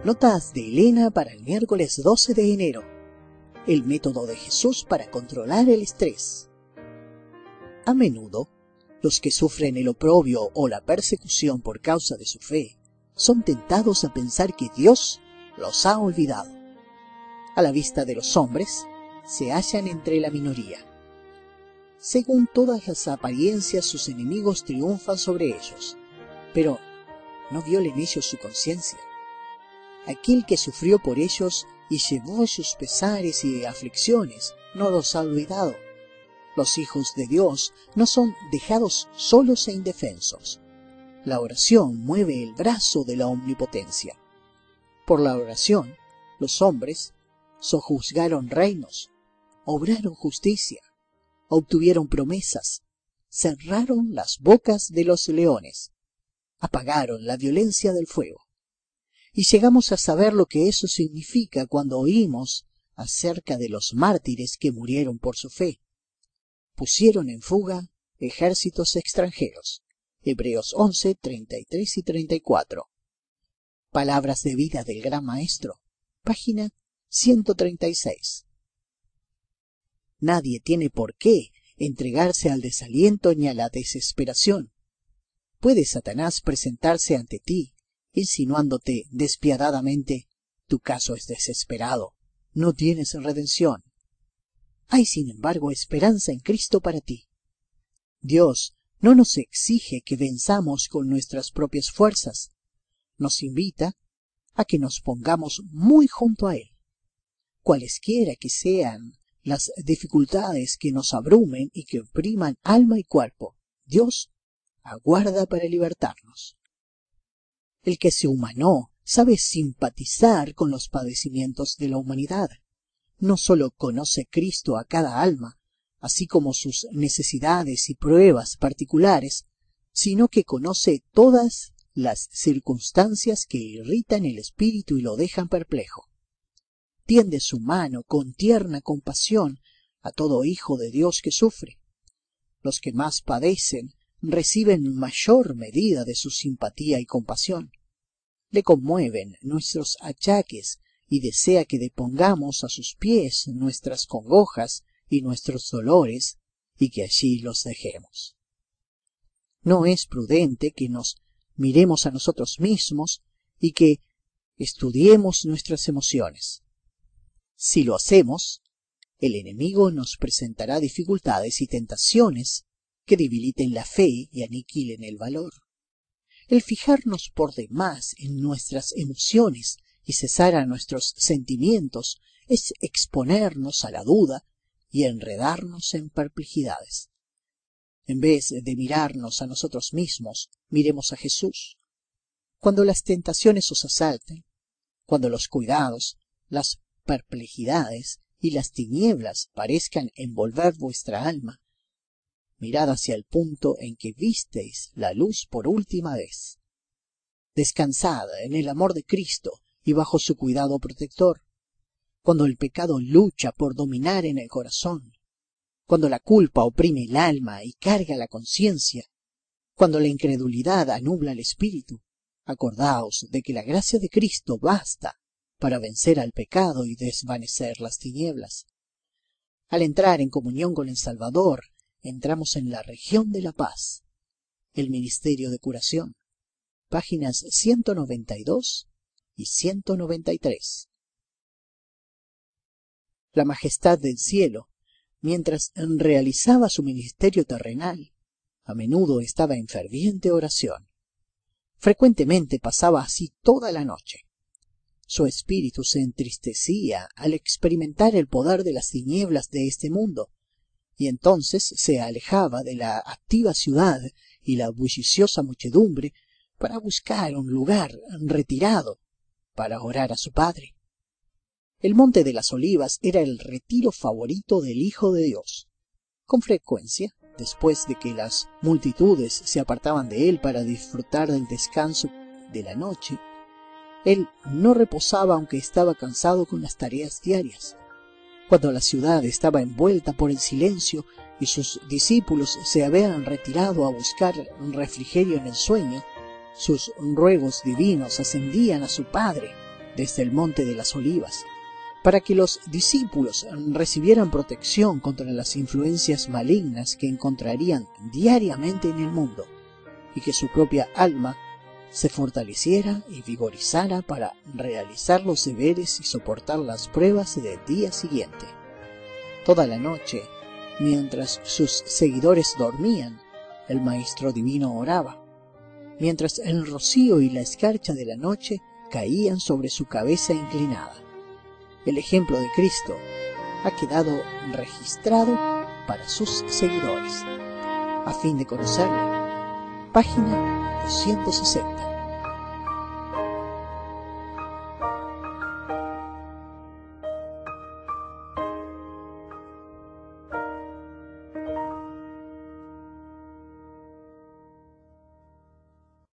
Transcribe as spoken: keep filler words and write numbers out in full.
Notas de Elena para el miércoles doce de enero. El método de Jesús para controlar el estrés. A menudo, los que sufren el oprobio o la persecución por causa de su fe son tentados a pensar que Dios los ha olvidado. A la vista de los hombres, se hallan entre la minoría. Según todas las apariencias, sus enemigos triunfan sobre ellos, pero no violen ellos su conciencia. Aquel que sufrió por ellos y llevó sus pesares y aflicciones no los ha olvidado. Los hijos de Dios no son dejados solos e indefensos. La oración mueve el brazo de la omnipotencia. Por la oración, los hombres sojuzgaron reinos, obraron justicia, obtuvieron promesas, cerraron las bocas de los leones, apagaron la violencia del fuego. Y llegamos a saber lo que eso significa cuando oímos acerca de los mártires que murieron por su fe. Pusieron en fuga ejércitos extranjeros. Hebreos once, treinta y tres y treinta y cuatro. Palabras de vida del Gran Maestro. Página ciento treinta y seis. Nadie tiene por qué entregarse al desaliento ni a la desesperación. Puede Satanás presentarse ante ti, insinuándote despiadadamente: tu caso es desesperado, no tienes redención. Hay, sin embargo, esperanza en Cristo para ti. Dios no nos exige que venzamos con nuestras propias fuerzas. Nos invita a que nos pongamos muy junto a Él. Cualesquiera que sean las dificultades que nos abrumen y que opriman alma y cuerpo, Dios aguarda para libertarnos. El que se humanó sabe simpatizar con los padecimientos de la humanidad. No sólo conoce Cristo a cada alma, así como sus necesidades y pruebas particulares, sino que conoce todas las circunstancias que irritan el espíritu y lo dejan perplejo. Tiende su mano con tierna compasión a todo hijo de Dios que sufre. Los que más padecen reciben mayor medida de su simpatía y compasión. Le conmueven nuestros achaques y desea que depongamos a sus pies nuestras congojas y nuestros dolores y que allí los dejemos. No es prudente que nos miremos a nosotros mismos y que estudiemos nuestras emociones. Si lo hacemos, el enemigo nos presentará dificultades y tentaciones que debiliten la fe y aniquilen el valor. El fijarnos por demás en nuestras emociones y cesar a nuestros sentimientos es exponernos a la duda y enredarnos en perplejidades. En vez de mirarnos a nosotros mismos, miremos a Jesús. Cuando las tentaciones os asalten, cuando los cuidados, las perplejidades y las tinieblas parezcan envolver vuestra alma, mirad hacia el punto en que visteis la luz por última vez. Descansad en el amor de Cristo y bajo su cuidado protector. Cuando el pecado lucha por dominar en el corazón, cuando la culpa oprime el alma y carga la conciencia, cuando la incredulidad anubla el espíritu, acordaos de que la gracia de Cristo basta para vencer al pecado y desvanecer las tinieblas. Al entrar en comunión con el Salvador, entramos en la región de la paz. El Ministerio de Curación. Páginas ciento noventa y dos y ciento noventa y tres. La majestad del cielo, mientras realizaba su ministerio terrenal, a menudo estaba en ferviente oración. Frecuentemente pasaba así toda la noche. Su espíritu se entristecía al experimentar el poder de las tinieblas de este mundo, y entonces se alejaba de la activa ciudad y la bulliciosa muchedumbre para buscar un lugar retirado para orar a su Padre. El Monte de las Olivas era el retiro favorito del Hijo de Dios. Con frecuencia, después de que las multitudes se apartaban de él para disfrutar del descanso de la noche, él no reposaba aunque estaba cansado con las tareas diarias. Cuando la ciudad estaba envuelta por el silencio y sus discípulos se habían retirado a buscar un refrigerio en el sueño, sus ruegos divinos ascendían a su Padre, desde el Monte de las Olivas, para que los discípulos recibieran protección contra las influencias malignas que encontrarían diariamente en el mundo, y que su propia alma se fortaleciera y vigorizara para realizar los deberes y soportar las pruebas del día siguiente. Toda la noche, mientras sus seguidores dormían, el Maestro Divino oraba, mientras el rocío y la escarcha de la noche caían sobre su cabeza inclinada. El ejemplo de Cristo ha quedado registrado para sus seguidores. A fin de conocerle, página doscientos sesenta.